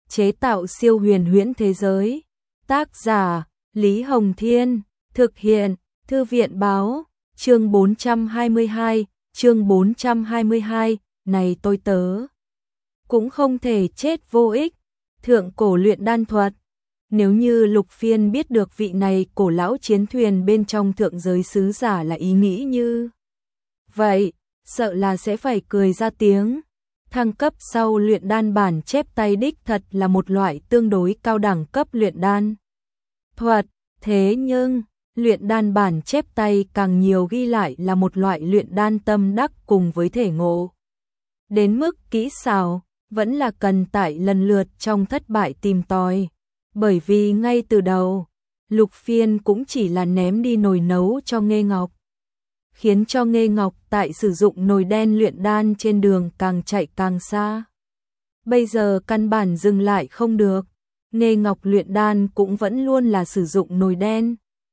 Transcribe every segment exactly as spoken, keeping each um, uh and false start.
chế tạo siêu huyền huyễn thế giới. Tác giả, Lý Hồng Thiên, thực hiện, Thư viện Báo, chương bốn trăm hai mươi hai, chương bốn trăm hai mươi hai, này tôi tớ. Cũng không thể chết vô ích, thượng cổ luyện đan thuật. Nếu như Lục Phiên biết được vị này cổ lão chiến thuyền bên trong thượng giới sứ giả là ý nghĩ như vậy, sợ là sẽ phải cười ra tiếng. Thăng cấp sau luyện đan bản chép tay đích thật là một loại tương đối cao đẳng cấp luyện đan thuật, thế nhưng luyện đan bản chép tay càng nhiều ghi lại là một loại luyện đan tâm đắc cùng với thể ngộ. Đến mức kỹ xảo, vẫn là cần tại lần lượt trong thất bại tìm tòi. Bởi vì ngay từ đầu, Lục Phiên cũng chỉ là ném đi nồi nấu cho Nghê Ngọc, khiến cho Nghê Ngọc tại sử dụng nồi đen luyện đan trên đường càng chạy càng xa. Bây giờ căn bản dừng lại không được, Nghê Ngọc luyện đan cũng vẫn luôn là sử dụng nồi đen.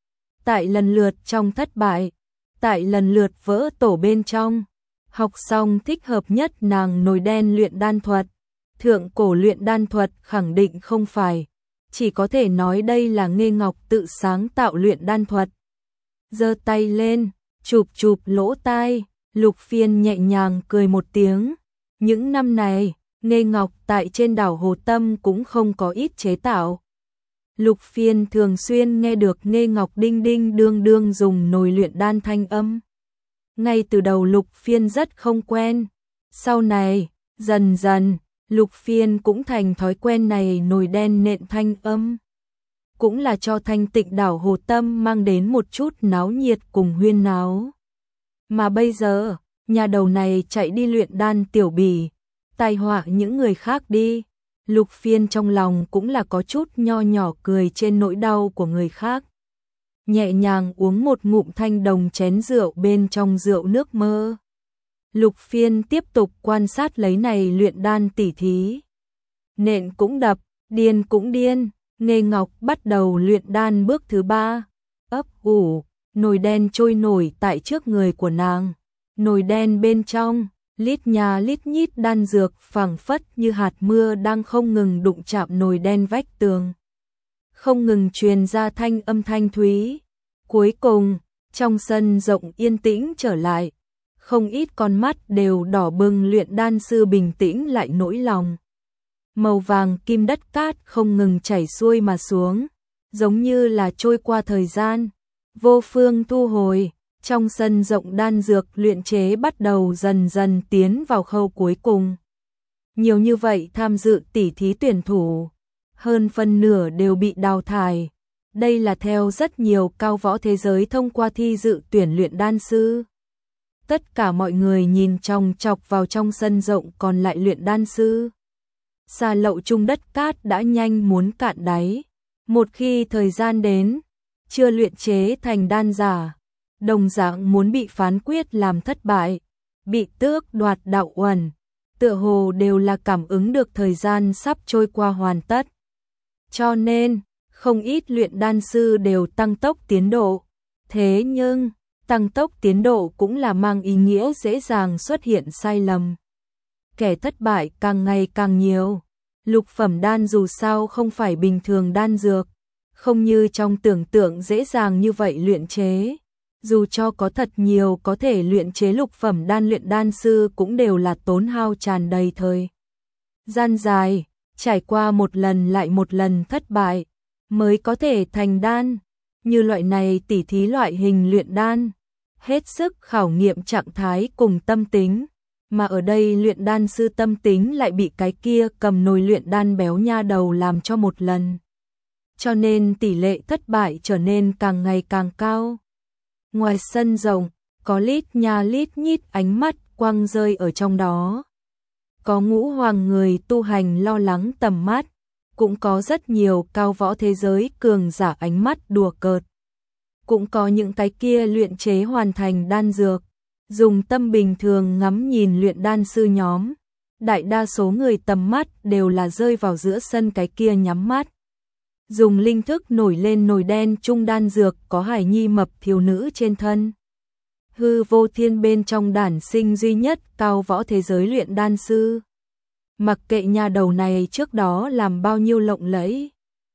Tại lần lượt trong thất bại, tại lần lượt vỡ tổ bên trong, học xong thích hợp nhất nàng nồi đen luyện đan thuật, thượng cổ luyện đan thuật khẳng định không phải, chỉ có thể nói đây là Nghê Ngọc tự sáng tạo luyện đan thuật. Giơ tay lên, chụp chụp lỗ tai, Lục Phiên nhẹ nhàng cười một tiếng. Những năm này, Nghê Ngọc tại trên đảo Hồ Tâm cũng không có ít chế tạo. Lục Phiên thường xuyên nghe được Nghê Ngọc đinh đinh đương đương dùng nồi luyện đan thanh âm. Ngay từ đầu Lục Phiên rất không quen. Sau này, dần dần, Lục Phiên cũng thành thói quen này nồi đen nện thanh âm. Cũng là cho thanh tịnh đảo Hồ Tâm mang đến một chút náo nhiệt cùng huyên náo. Mà bây giờ, nhà đầu này chạy đi luyện đan tiểu bỉ, tai họa những người khác đi. Lục Phiên trong lòng cũng là có chút nho nhỏ cười trên nỗi đau của người khác. Nhẹ nhàng uống một ngụm thanh đồng chén rượu bên trong rượu nước mơ. Lục Phiên tiếp tục quan sát lấy này luyện đan tỉ thí. Nện cũng đập, điên cũng điên, Nghê Ngọc bắt đầu luyện đan bước thứ ba. Ấp ủ, nồi đen trôi nổi tại trước người của nàng. Nồi đen bên trong, lít nhà lít nhít đan dược phảng phất như hạt mưa đang không ngừng đụng chạm nồi đen vách tường. Không ngừng truyền ra thanh âm thanh thúy. Cuối cùng, trong sân rộng yên tĩnh trở lại. Không ít con mắt đều đỏ bừng, luyện đan sư bình tĩnh lại nỗi lòng. Màu vàng kim đất cát không ngừng chảy xuôi mà xuống, giống như là trôi qua thời gian, vô phương thu hồi. Trong sân rộng đan dược luyện chế bắt đầu dần dần tiến vào khâu cuối cùng. Nhiều như vậy tham dự tỉ thí tuyển thủ, hơn phân nửa đều bị đào thải. Đây là theo rất nhiều cao võ thế giới thông qua thi dự tuyển luyện đan sư. Tất cả mọi người nhìn chòng chọc vào trong sân rộng còn lại luyện đan sư. Xà lậu chung đất cát đã nhanh muốn cạn đáy. Một khi thời gian đến, chưa luyện chế thành đan giả, đồng dạng muốn bị phán quyết làm thất bại, bị tước đoạt đạo uẩn, tựa hồ đều là cảm ứng được thời gian sắp trôi qua hoàn tất. Cho nên, không ít luyện đan sư đều tăng tốc tiến độ. Thế nhưng, tăng tốc tiến độ cũng là mang ý nghĩa dễ dàng xuất hiện sai lầm. Kẻ thất bại càng ngày càng nhiều. Lục phẩm đan dù sao không phải bình thường đan dược, không như trong tưởng tượng dễ dàng như vậy luyện chế. Dù cho có thật nhiều có thể luyện chế lục phẩm đan, luyện đan sư cũng đều là tốn hao tràn đầy thời gian dài, trải qua một lần lại một lần thất bại mới có thể thành đan. Như loại này tỉ thí loại hình luyện đan, hết sức khảo nghiệm trạng thái cùng tâm tính, mà ở đây luyện đan sư tâm tính lại bị cái kia cầm nồi luyện đan béo nha đầu làm cho một lần. Cho nên tỷ lệ thất bại trở nên càng ngày càng cao. Ngoài sân rộng, có lít nha lít nhít ánh mắt quăng rơi ở trong đó. Có ngũ hoàng người tu hành lo lắng tầm mắt, cũng có rất nhiều cao võ thế giới cường giả ánh mắt đùa cợt. Cũng có những cái kia luyện chế hoàn thành đan dược, dùng tâm bình thường ngắm nhìn luyện đan sư nhóm. Đại đa số người tầm mắt đều là rơi vào giữa sân cái kia nhắm mắt. Dùng linh thức nổi lên nồi đen chung đan dược có hải nhi mập thiếu nữ trên thân. Hư vô thiên bên trong đản sinh duy nhất cao võ thế giới luyện đan sư. mặc kệ nhà đầu này trước đó làm bao nhiêu lộng lẫy.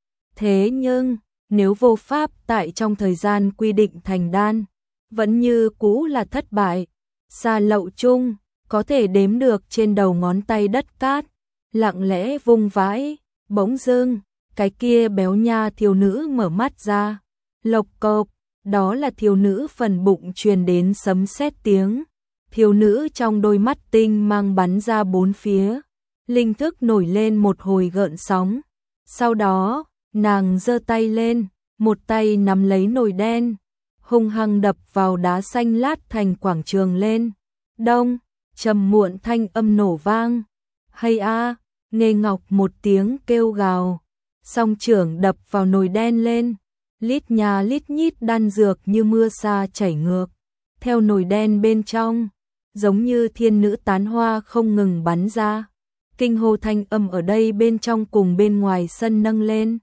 Thế nhưng, nếu vô pháp tại trong thời gian quy định thành đan, vẫn như cũ là thất bại. Xa Lậu Trung, có thể đếm được trên đầu ngón tay đất cát, lặng lẽ vung vãi, bỗng dưng, cái kia béo nha thiếu nữ mở mắt ra. Lộc cộc, đó là thiếu nữ phần bụng truyền đến sấm sét tiếng. Thiếu nữ trong đôi mắt tinh mang bắn ra bốn phía, linh thức nổi lên một hồi gợn sóng. Sau đó, nàng giơ tay lên, một tay nắm lấy nồi đen, hung hăng đập vào đá xanh lát thành quảng trường lên. Đông, trầm muộn thanh âm nổ vang. Hay a, Nghê Ngọc một tiếng kêu gào, song trưởng đập vào nồi đen lên, lít nhà lít nhít đan dược như mưa sa chảy ngược theo nồi đen bên trong, giống như thiên nữ tán hoa không ngừng bắn ra. Kinh hô thanh âm ở đây bên trong cùng bên ngoài sân nâng lên.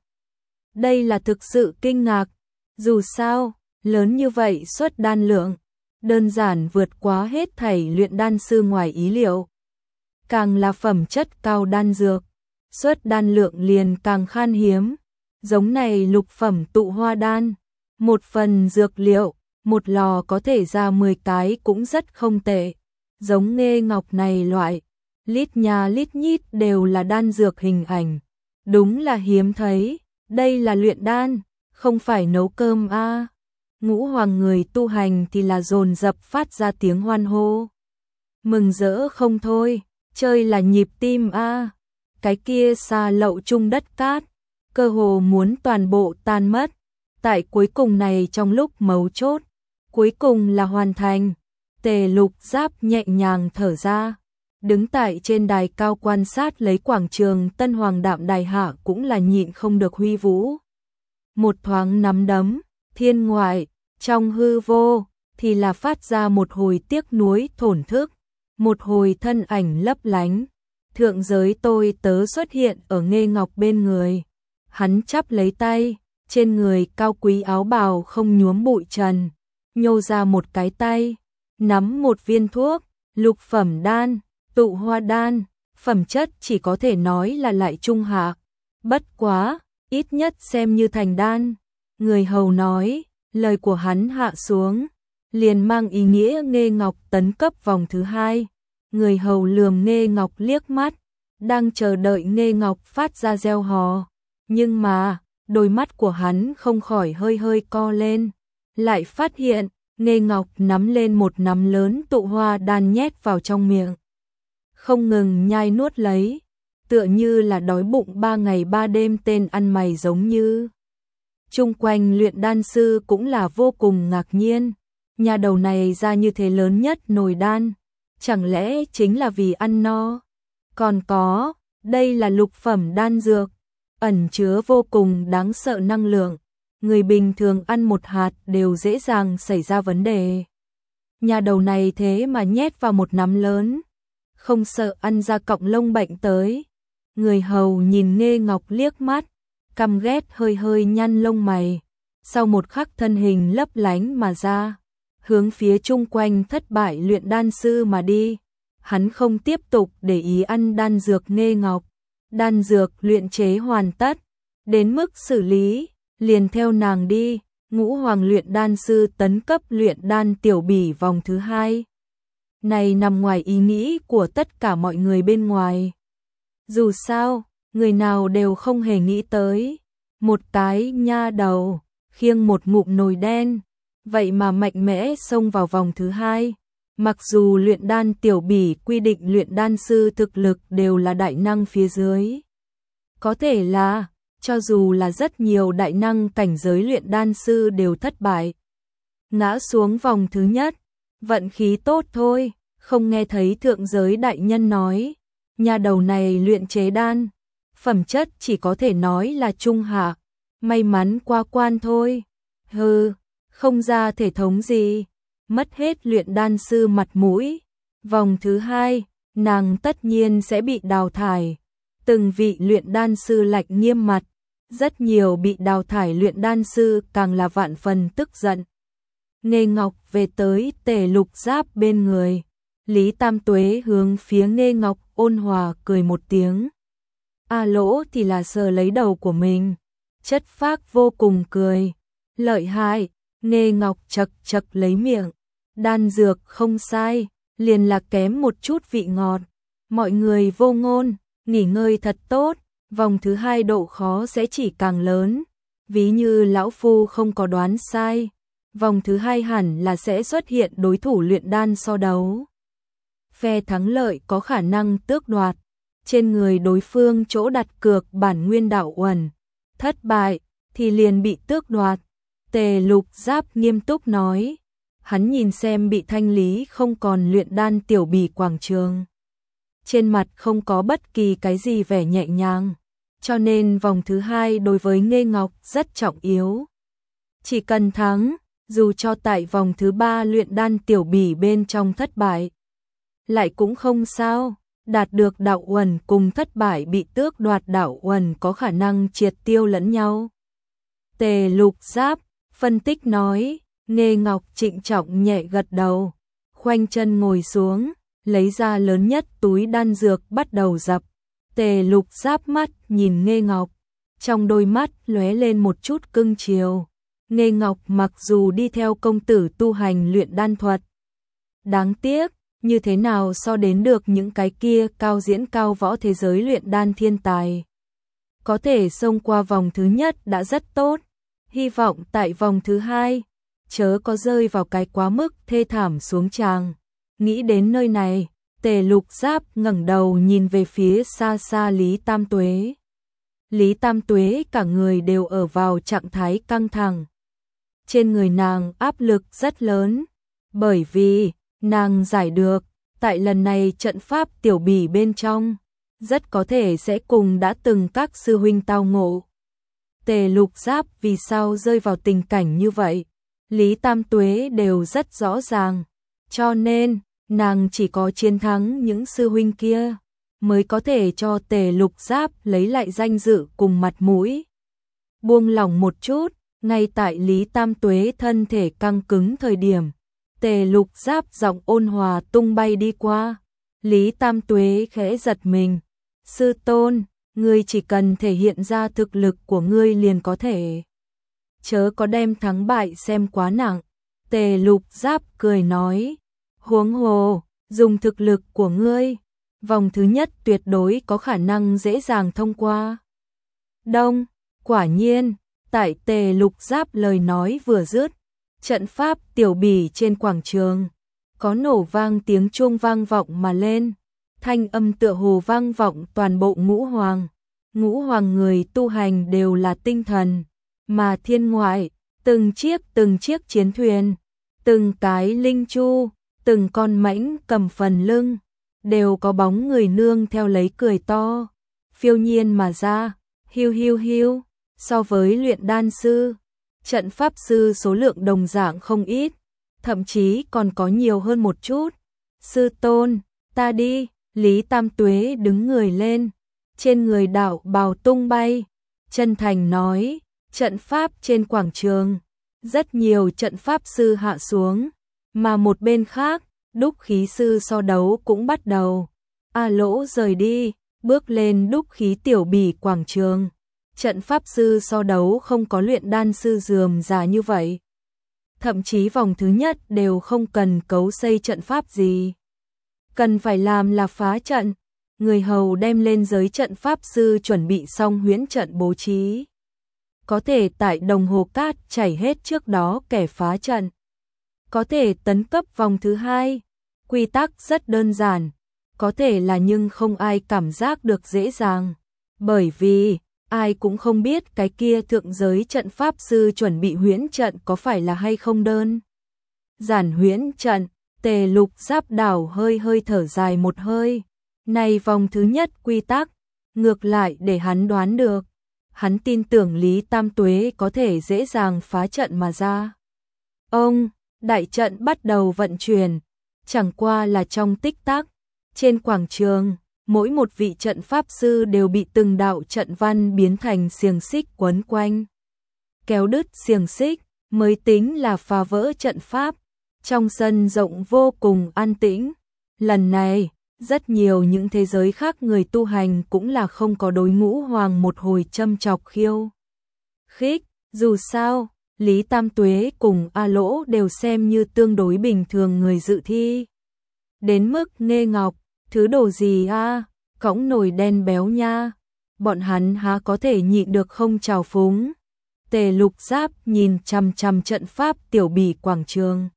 Đây là thực sự kinh ngạc, dù sao, lớn như vậy suất đan lượng, đơn giản vượt quá hết thảy luyện đan sư ngoài ý liệu. Càng là phẩm chất cao đan dược, suất đan lượng liền càng khan hiếm. Giống này lục phẩm tụ hoa đan, một phần dược liệu, một lò có thể ra mười cái cũng rất không tệ. Giống Nghê Ngọc này loại, lít nhà lít nhít đều là đan dược hình ảnh. Đúng là hiếm thấy, đây là luyện đan, không phải nấu cơm a. À. Ngũ hoàng người tu hành thì là dồn dập phát ra tiếng hoan hô. Mừng rỡ không thôi, chơi là nhịp tim a. À. Cái kia Xa Lậu Trung đất cát, cơ hồ muốn toàn bộ tan mất. Tại cuối cùng này trong lúc mấu chốt, cuối cùng là hoàn thành. Tề Lục Giáp nhẹ nhàng thở ra, đứng tại trên đài cao quan sát lấy quảng trường Tân Hoàng Đạm Đài hạ cũng là nhịn không được huy vũ. Một thoáng nắm đấm, thiên ngoại, trong hư vô, thì là phát ra một hồi tiếc nuối thổn thức, một hồi thân ảnh lấp lánh. Thượng giới tôi tớ xuất hiện ở Nghê Ngọc bên người. Hắn chắp lấy tay, trên người cao quý áo bào không nhuốm bụi trần, nhô ra một cái tay, nắm một viên thuốc, lục phẩm đan, tụ hoa đan, phẩm chất chỉ có thể nói là lại trung hạ. Bất quá, ít nhất xem như thành đan. Người hầu nói, lời của hắn hạ xuống, liền mang ý nghĩa Nghê Ngọc tấn cấp vòng thứ hai. Người hầu lườm Nghê Ngọc liếc mắt, đang chờ đợi Nghê Ngọc phát ra reo hò. Nhưng mà, đôi mắt của hắn không khỏi hơi hơi co lên, lại phát hiện, Nghê Ngọc nắm lên một nắm lớn tụ hoa đan nhét vào trong miệng. Không ngừng nhai nuốt lấy, tựa như là đói bụng ba ngày ba đêm tên ăn mày giống như. Chung quanh luyện đan sư cũng là vô cùng ngạc nhiên, nhà đầu này ra như thế lớn nhất nồi đan, chẳng lẽ chính là vì ăn no? Còn có, đây là lục phẩm đan dược, ẩn chứa vô cùng đáng sợ năng lượng, người bình thường ăn một hạt đều dễ dàng xảy ra vấn đề. Nhà đầu này thế mà nhét vào một nắm lớn, không sợ ăn ra cọng lông bệnh tới. Người hầu nhìn Nghê Ngọc liếc mắt, căm ghét hơi hơi nhăn lông mày, sau một khắc thân hình lấp lánh mà ra, hướng phía chung quanh thất bại luyện đan sư mà đi. Hắn không tiếp tục để ý ăn đan dược Nghê Ngọc, đan dược luyện chế hoàn tất, đến mức xử lý, liền theo nàng đi. Ngũ hoàng luyện đan sư tấn cấp luyện đan tiểu bỉ vòng thứ hai. Này nằm ngoài ý nghĩ của tất cả mọi người bên ngoài. Dù sao, người nào đều không hề nghĩ tới, một cái nha đầu, khiêng một ngụm nồi đen, vậy mà mạnh mẽ xông vào vòng thứ hai. Mặc dù luyện đan tiểu bỉ quy định luyện đan sư thực lực đều là đại năng phía dưới. Có thể là, cho dù là rất nhiều đại năng cảnh giới luyện đan sư đều thất bại, ngã xuống vòng thứ nhất, vận khí tốt thôi, không nghe thấy thượng giới đại nhân nói, nhà đầu này luyện chế đan, phẩm chất chỉ có thể nói là trung hạ, may mắn qua quan thôi. Hừ, không ra thể thống gì, mất hết luyện đan sư mặt mũi. Vòng thứ hai, nàng tất nhiên sẽ bị đào thải. Từng vị luyện đan sư lạnh nghiêm mặt, rất nhiều bị đào thải luyện đan sư càng là vạn phần tức giận. Nghê Ngọc về tới Tề Lục Giáp bên người, Lý Tam Tuế hướng phía Nghê Ngọc ôn hòa cười một tiếng. A Lỗ thì là sờ lấy đầu của mình, chất phác vô cùng cười. Lợi hại, Nghê Ngọc chật chật lấy miệng. Đan dược không sai, liền là kém một chút vị ngọt. Mọi người vô ngôn, nghỉ ngơi thật tốt, vòng thứ hai độ khó sẽ chỉ càng lớn. Ví như lão phu không có đoán sai, vòng thứ hai hẳn là sẽ xuất hiện đối thủ luyện đan so đấu. Phe thắng lợi có khả năng tước đoạt trên người đối phương chỗ đặt cược bản nguyên đạo uẩn, thất bại thì liền bị tước đoạt. Tề Lục Giáp nghiêm túc nói, hắn nhìn xem bị thanh lý không còn luyện đan tiểu bỉ quảng trường. Trên mặt không có bất kỳ cái gì vẻ nhẹ nhàng, cho nên vòng thứ hai đối với Nghê Ngọc rất trọng yếu. Chỉ cần thắng, dù cho tại vòng thứ ba luyện đan tiểu bỉ bên trong thất bại, lại cũng không sao, đạt được đạo uẩn cùng thất bại bị tước đoạt đạo uẩn có khả năng triệt tiêu lẫn nhau. Tề Lục Giáp phân tích nói, Nghê Ngọc trịnh trọng nhẹ gật đầu, khoanh chân ngồi xuống, lấy ra lớn nhất túi đan dược bắt đầu dập. Tề Lục Giáp mắt nhìn Nghê Ngọc, trong đôi mắt lóe lên một chút cưng chiều. Nghê Ngọc mặc dù đi theo công tử tu hành luyện đan thuật, đáng tiếc, như thế nào so đến được những cái kia cao diễn cao võ thế giới luyện đan thiên tài. Có thể xông qua vòng thứ nhất đã rất tốt, hy vọng tại vòng thứ hai, chớ có rơi vào cái quá mức thê thảm xuống tràng. Nghĩ đến nơi này, Tề Lục Giáp ngẩng đầu nhìn về phía xa xa Lý Tam Tuế. Lý Tam Tuế cả người đều ở vào trạng thái căng thẳng. Trên người nàng áp lực rất lớn, bởi vì nàng giải được, tại lần này trận pháp tiểu bỉ bên trong, rất có thể sẽ cùng đã từng các sư huynh tao ngộ. Tề Lục Giáp vì sao rơi vào tình cảnh như vậy, Lý Tam Tuế đều rất rõ ràng, cho nên nàng chỉ có chiến thắng những sư huynh kia, mới có thể cho Tề Lục Giáp lấy lại danh dự cùng mặt mũi. Buông lỏng một chút, ngay tại Lý Tam Tuế thân thể căng cứng thời điểm, Tề Lục Giáp giọng ôn hòa tung bay đi qua. Lý Tam Tuế khẽ giật mình. Sư tôn, ngươi chỉ cần thể hiện ra thực lực của ngươi liền có thể. Chớ có đem thắng bại xem quá nặng. Tề Lục Giáp cười nói. Huống hồ, dùng thực lực của ngươi, vòng thứ nhất tuyệt đối có khả năng dễ dàng thông qua. Đông, quả nhiên, tại Tề Lục Giáp lời nói vừa dứt, trận pháp tiểu bỉ trên quảng trường, có nổ vang tiếng chuông vang vọng mà lên, thanh âm tựa hồ vang vọng toàn bộ ngũ hoàng. Ngũ hoàng người tu hành đều là tinh thần, mà thiên ngoại, từng chiếc từng chiếc chiến thuyền, từng cái linh chu, từng con mãnh cầm phần lưng, đều có bóng người nương theo lấy cười to, phiêu nhiên mà ra, hiu hiu hiu. So với luyện đan sư, trận pháp sư số lượng đồng dạng không ít, thậm chí còn có nhiều hơn một chút. Sư tôn, ta đi. Lý Tam Tuế đứng người lên, trên người đạo bào tung bay, chân thành nói, trận pháp trên quảng trường, rất nhiều trận pháp sư hạ xuống, mà một bên khác, đúc khí sư so đấu cũng bắt đầu. A Lỗ rời đi, bước lên đúc khí tiểu bỉ quảng trường. Trận pháp sư so đấu không có luyện đan sư rườm rà như vậy. Thậm chí vòng thứ nhất đều không cần cấu xây trận pháp gì. Cần phải làm là phá trận. Người hầu đem lên giới trận pháp sư chuẩn bị xong huyễn trận bố trí. Có thể tại đồng hồ cát chảy hết trước đó kẻ phá trận. Có thể tấn cấp vòng thứ hai. Quy tắc rất đơn giản. Có thể là nhưng không ai cảm giác được dễ dàng. Bởi vì ai cũng không biết cái kia thượng giới trận pháp sư chuẩn bị huyễn trận có phải là hay không đơn. Giản huyễn trận, Tề Lục Giáp đảo hơi hơi thở dài một hơi. Này vòng thứ nhất quy tắc, ngược lại để hắn đoán được. Hắn tin tưởng Lý Tam Tuế có thể dễ dàng phá trận mà ra. Ông, đại trận bắt đầu vận chuyển, chẳng qua là trong tích tắc, trên quảng trường. Mỗi một vị trận pháp sư đều bị từng đạo trận văn biến thành xiềng xích quấn quanh. Kéo đứt xiềng xích mới tính là phá vỡ trận pháp. Trong sân rộng vô cùng an tĩnh. Lần này, Rất nhiều những thế giới khác người tu hành cũng là không có đối ngũ hoàng một hồi châm chọc khiêu khích, dù sao, Lý Tam Tuế cùng A Lỗ đều xem như tương đối bình thường người dự thi. Đến mức Nghê Ngọc, thứ đồ gì a, cõng nồi đen béo nha, bọn hắn há có thể nhịn được không trào phúng. Tề Lục Giáp nhìn chằm chằm trận pháp tiểu bỉ quảng trường.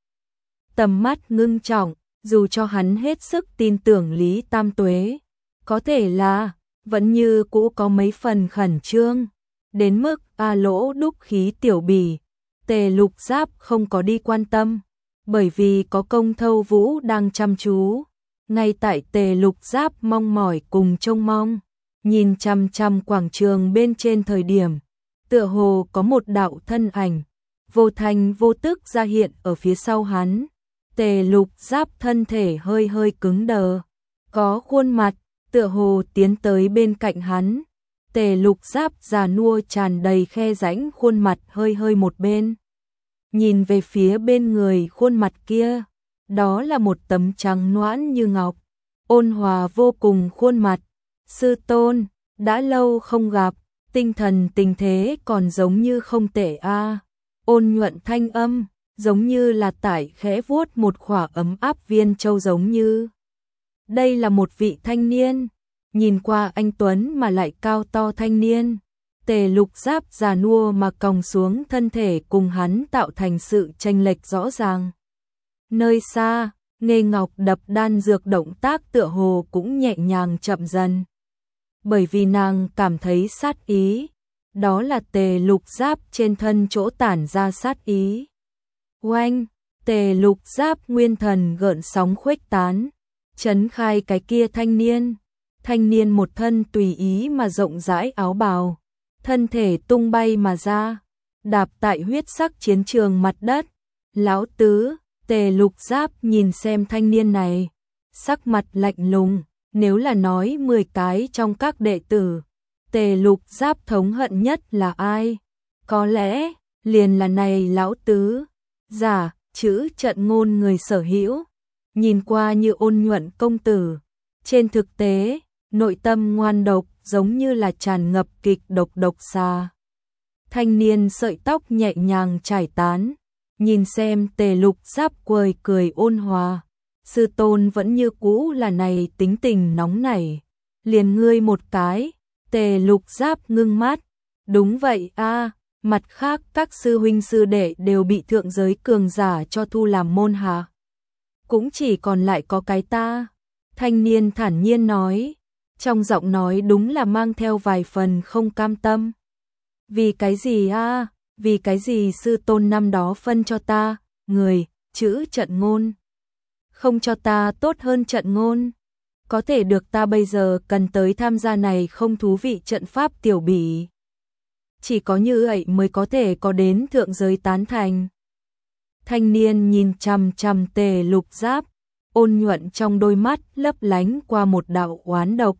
Tầm mắt ngưng trọng, dù cho hắn hết sức tin tưởng Lý Tam Tuế, có thể là vẫn như cũ có mấy phần khẩn trương. Đến mức A Lỗ đúc khí tiểu bỉ, Tề Lục Giáp không có đi quan tâm, bởi vì có Công Thâu Vũ đang chăm chú. Ngay tại Tề Lục Giáp mong mỏi cùng trông mong, nhìn chằm chằm quảng trường bên trên thời điểm, tựa hồ có một đạo thân ảnh vô thành vô tức ra hiện ở phía sau hắn. Tề Lục Giáp thân thể hơi hơi cứng đờ, có khuôn mặt tựa hồ tiến tới bên cạnh hắn. Tề Lục Giáp già nua tràn đầy khe rãnh, khuôn mặt hơi hơi một bên, nhìn về phía bên người khuôn mặt kia, đó là một tấm trắng nõn như ngọc, ôn hòa vô cùng khuôn mặt. Sư tôn, đã lâu không gặp, tinh thần tình thế còn giống như không tệ a. Ôn nhuận thanh âm, giống như là tải khẽ vuốt một khỏa ấm áp viên châu giống như. Đây là một vị thanh niên, nhìn qua anh tuấn mà lại cao to thanh niên. Tề Lục Giáp già nua mà còng xuống thân thể cùng hắn tạo thành sự chênh lệch rõ ràng. Nơi xa, Nghê Ngọc đập đan dược động tác tựa hồ cũng nhẹ nhàng chậm dần. Bởi vì nàng cảm thấy sát ý, đó là Tề Lục Giáp trên thân chỗ tản ra sát ý. Oanh, Tề Lục Giáp nguyên thần gợn sóng khuếch tán, chấn khai cái kia thanh niên. Thanh niên một thân tùy ý mà rộng rãi áo bào, thân thể tung bay mà ra, đạp tại huyết sắc chiến trường mặt đất. Lão tứ, Tề Lục Giáp nhìn xem thanh niên này, sắc mặt lạnh lùng, nếu là nói mười cái trong các đệ tử, Tề Lục Giáp thống hận nhất là ai? Có lẽ, liền là này lão tứ. Giả, chữ trận ngôn người sở hữu, nhìn qua như ôn nhuận công tử, trên thực tế, nội tâm ngoan độc giống như là tràn ngập kịch độc độc xà. Thanh niên sợi tóc nhẹ nhàng trải tán, nhìn xem Tề Lục Giáp cười cười ôn hòa. Sư tôn vẫn như cũ là này tính tình nóng nảy, liền ngươi một cái. Tề Lục Giáp ngưng mắt, đúng vậy a, mặt khác các sư huynh sư đệ đều bị thượng giới cường giả cho thu làm môn hạ, cũng chỉ còn lại có cái ta. Thanh niên thản nhiên nói, trong giọng nói đúng là mang theo vài phần không cam tâm. Vì cái gì a? Vì cái gì sư tôn năm đó phân cho ta, người, chữ trận ngôn, không cho ta tốt hơn trận ngôn? Có thể được ta bây giờ cần tới tham gia này không thú vị trận pháp tiểu bỉ. Chỉ có như vậy mới có thể có đến thượng giới tán thành. Thanh niên nhìn chằm chằm Tề Lục Giáp, ôn nhuận trong đôi mắt lấp lánh qua một đạo oán độc.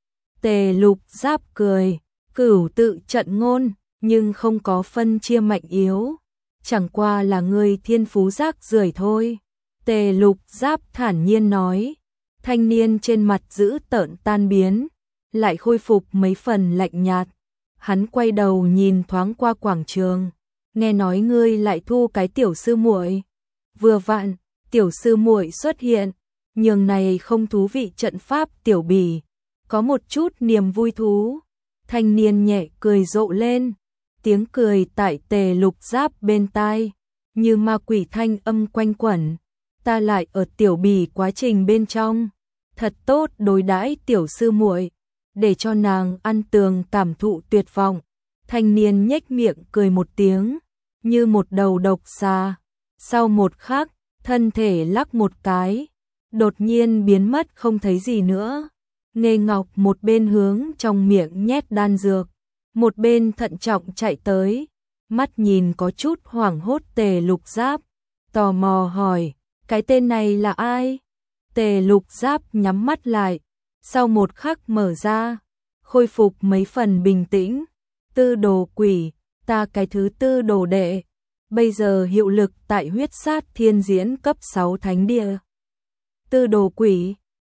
Tề Lục Giáp cười, cửu tự trận ngôn, nhưng không có phân chia mạnh yếu, chẳng qua là người thiên phú rác rưởi thôi. Tề Lục Giáp thản nhiên nói. Thanh niên trên mặt dữ tợn tan biến, lại khôi phục mấy phần lạnh nhạt. Hắn quay đầu nhìn thoáng qua quảng trường, nghe nói ngươi lại thu cái tiểu sư muội. Vừa vặn, tiểu sư muội xuất hiện, nhường này không thú vị trận pháp tiểu bỉ, có một chút niềm vui thú. Thanh niên nhẹ cười rộ lên, tiếng cười tại Tề Lục Giáp bên tai, như ma quỷ thanh âm quanh quẩn. Ta lại ở tiểu bỉ quá trình bên trong, thật tốt đối đãi tiểu sư muội, để cho nàng ăn tường cảm thụ tuyệt vọng. Thanh niên nhếch miệng cười một tiếng, như một đầu độc xà. Sau một khắc, thân thể lắc một cái, đột nhiên biến mất không thấy gì nữa. Nghê Ngọc một bên hướng trong miệng nhét đan dược, một bên thận trọng chạy tới, mắt nhìn có chút hoảng hốt Tề Lục Giáp, tò mò hỏi, cái tên này là ai? Tề Lục Giáp nhắm mắt lại, sau một khắc mở ra, khôi phục mấy phần bình tĩnh. Tư đồ quỷ, ta cái thứ tư đồ đệ, bây giờ hiệu lực tại huyết sát thiên diễn cấp sáu thánh địa. Tư đồ quỷ,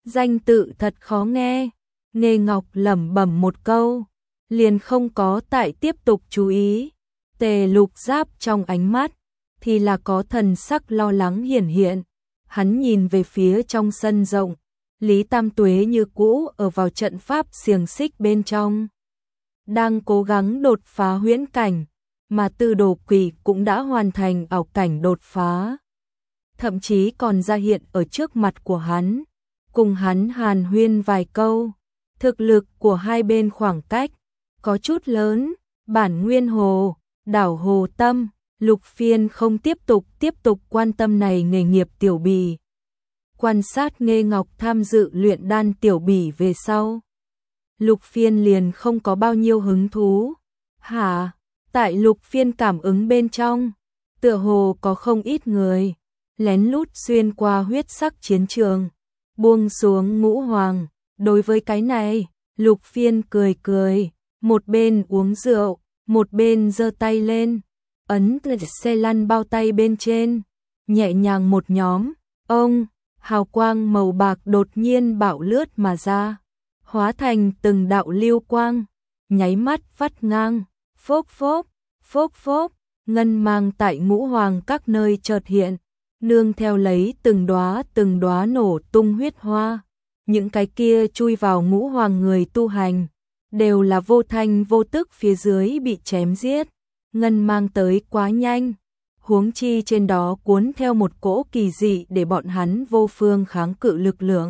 Danh tự thật khó nghe. Nghê Ngọc lẩm bẩm một câu, liền không có tại tiếp tục chú ý. Tề Lục Giáp trong ánh mắt thì là có thần sắc lo lắng hiển hiện. Hắn nhìn về phía trong sân rộng, Lý Tam Tuế như cũ ở vào trận pháp xiềng xích bên trong, đang cố gắng đột phá huyễn cảnh, mà Tư Đồ Quỷ cũng đã hoàn thành ảo cảnh đột phá, thậm chí còn ra hiện ở trước mặt của hắn, cùng hắn hàn huyên vài câu. Thực lực của hai bên khoảng cách có chút lớn. Bản Nguyên Hồ, đảo Hồ Tâm, Lục Phiên không tiếp tục tiếp tục quan tâm này nghề nghiệp tiểu bì. Quan sát Nghê Ngọc tham dự luyện đan tiểu bì về sau, Lục Phiên liền không có bao nhiêu hứng thú. Hả? Tại Lục Phiên cảm ứng bên trong, tựa hồ có không ít người lén lút xuyên qua huyết sắc chiến trường, buông xuống ngũ hoàng. Đối với cái này, Lục Phiên cười cười, một bên uống rượu, một bên giơ tay lên, ấn xe lăn bao tay bên trên, nhẹ nhàng một nhóm, ông, hào quang màu bạc đột nhiên bạo lướt mà ra, hóa thành từng đạo lưu quang, nháy mắt vắt ngang, phốc phốc, phốc phốc, ngân mang tại ngũ hoàng các nơi chợt hiện, nương theo lấy từng đóa từng đóa nổ tung huyết hoa. Những cái kia chui vào ngũ hoàng người tu hành, đều là vô thanh vô tức phía dưới bị chém giết. Ngân mang tới quá nhanh, huống chi trên đó cuốn theo một cỗ kỳ dị để bọn hắn vô phương kháng cự lực lượng.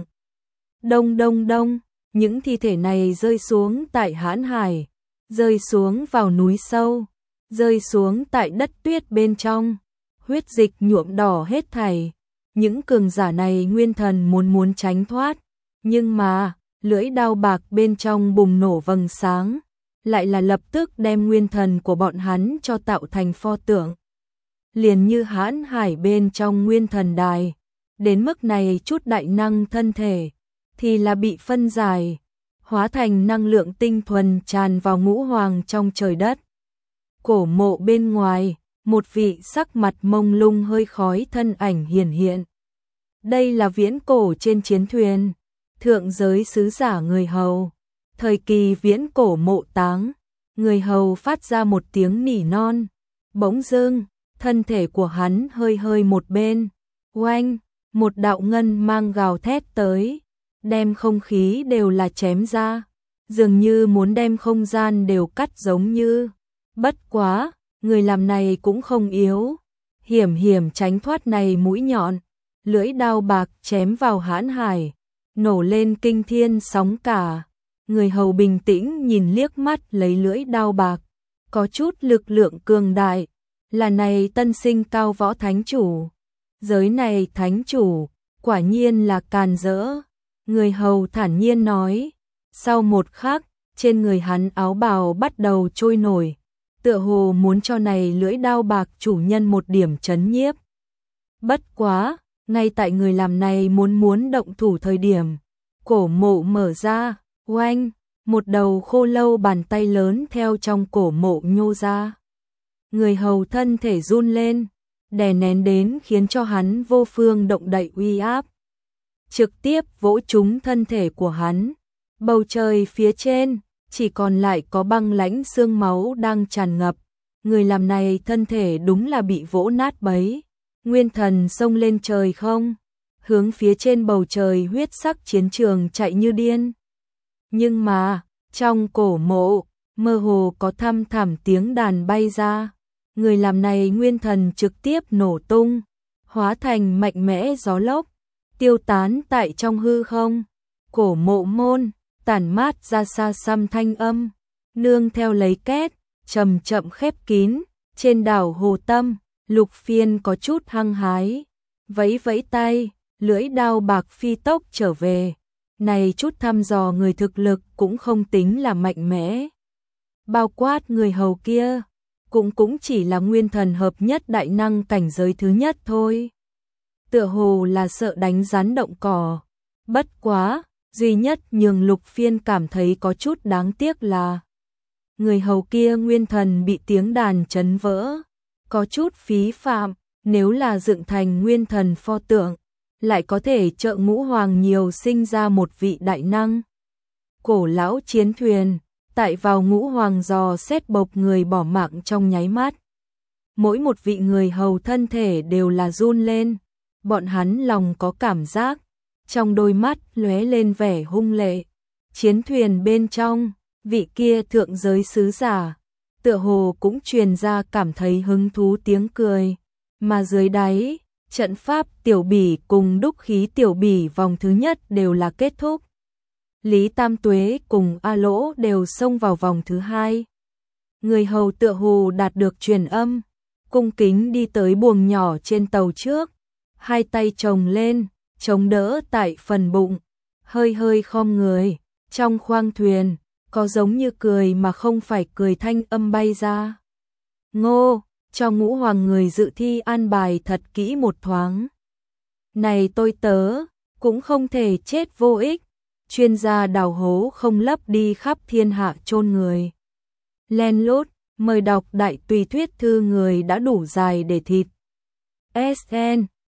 Đông đông đông, những thi thể này rơi xuống tại hãn hải, rơi xuống vào núi sâu, rơi xuống tại đất tuyết bên trong, huyết dịch nhuộm đỏ hết thảy. Những cường giả này nguyên thần muốn muốn tránh thoát, nhưng mà, lưỡi đao bạc bên trong bùng nổ vầng sáng, lại là lập tức đem nguyên thần của bọn hắn cho tạo thành pho tượng. Liền như hãn hải bên trong nguyên thần đài, đến mức này chút đại năng thân thể, thì là bị phân giải, hóa thành năng lượng tinh thuần tràn vào ngũ hoàng trong trời đất. Cổ mộ bên ngoài, một vị sắc mặt mông lung hơi khói thân ảnh hiển hiện. Đây là viễn cổ trên chiến thuyền, thượng giới sứ giả người hầu. Thời kỳ viễn cổ mộ táng, người hầu phát ra một tiếng nỉ non. Bỗng dưng, thân thể của hắn hơi hơi một bên. Oanh, một đạo ngân mang gào thét tới, đem không khí đều là chém ra, dường như muốn đem không gian đều cắt giống như. Bất quá, người làm này cũng không yếu, hiểm hiểm tránh thoát này mũi nhọn, lưỡi đao bạc chém vào hãn hải, nổ lên kinh thiên sóng cả. Người hầu bình tĩnh nhìn liếc mắt lấy lưỡi đao bạc, có chút lực lượng cường đại, là này tân sinh cao võ thánh chủ. Giới này thánh chủ, quả nhiên là càn rỡ. Người hầu thản nhiên nói, sau một khắc, trên người hắn áo bào bắt đầu trôi nổi, tựa hồ muốn cho này lưỡi đao bạc chủ nhân một điểm chấn nhiếp. Bất quá, ngay tại người làm này muốn muốn động thủ thời điểm, cổ mộ mở ra, oanh, một đầu khô lâu bàn tay lớn theo trong cổ mộ nhô ra. Người hầu thân thể run lên, đè nén đến khiến cho hắn vô phương động đậy uy áp, trực tiếp vỗ trúng thân thể của hắn. Bầu trời phía trên chỉ còn lại có băng lãnh xương máu đang tràn ngập. Người làm này thân thể đúng là bị vỗ nát bấy. Nguyên thần xông lên trời không, hướng phía trên bầu trời huyết sắc chiến trường chạy như điên. Nhưng mà, trong cổ mộ, mơ hồ có thăm thẳm tiếng đàn bay ra. Người làm này nguyên thần trực tiếp nổ tung, hóa thành mạnh mẽ gió lốc, tiêu tán tại trong hư không. Cổ mộ môn, tản mát ra xa xăm thanh âm, nương theo lấy két, chậm chậm khép kín. Trên đảo Hồ Tâm, Lục Phiên có chút hăng hái, vẫy vẫy tay, lưỡi đao bạc phi tốc trở về. Này chút thăm dò người thực lực cũng không tính là mạnh mẽ. Bao quát người hầu kia, cũng cũng chỉ là nguyên thần hợp nhất đại năng cảnh giới thứ nhất thôi. Tựa hồ là sợ đánh rắn động cỏ. Bất quá, duy nhất nhường Lục Phiên cảm thấy có chút đáng tiếc là người hầu kia nguyên thần bị tiếng đàn chấn vỡ, có chút phí phạm. Nếu là dựng thành nguyên thần pho tượng, lại có thể trợ ngũ hoàng nhiều sinh ra một vị đại năng. Cổ lão chiến thuyền, tại vào ngũ hoàng dò xét bộc người bỏ mạng trong nháy mắt. Mỗi một vị người hầu thân thể đều là run lên, bọn hắn lòng có cảm giác, trong đôi mắt lóe lên vẻ hung lệ. Chiến thuyền bên trong, vị kia thượng giới sứ giả, tựa hồ cũng truyền ra cảm thấy hứng thú tiếng cười, mà dưới đáy, trận pháp tiểu bỉ cùng đúc khí tiểu bỉ vòng thứ nhất đều là kết thúc. Lý Tam Tuế cùng A Lỗ đều xông vào vòng thứ hai. Người hầu tựa hồ đạt được truyền âm, cung kính đi tới buồng nhỏ trên tàu trước, hai tay chồng lên, chống đỡ tại phần bụng, hơi hơi khom người, trong khoang thuyền, có giống như cười mà không phải cười thanh âm bay ra. Ngô, cho ngũ hoàng người dự thi an bài thật kỹ một thoáng. Này tôi tớ, cũng không thể chết vô ích, chuyên gia đào hố không lấp đi khắp thiên hạ chôn người. Len lút, mời đọc đại tùy thuyết thư người đã đủ dài để thịt. ét en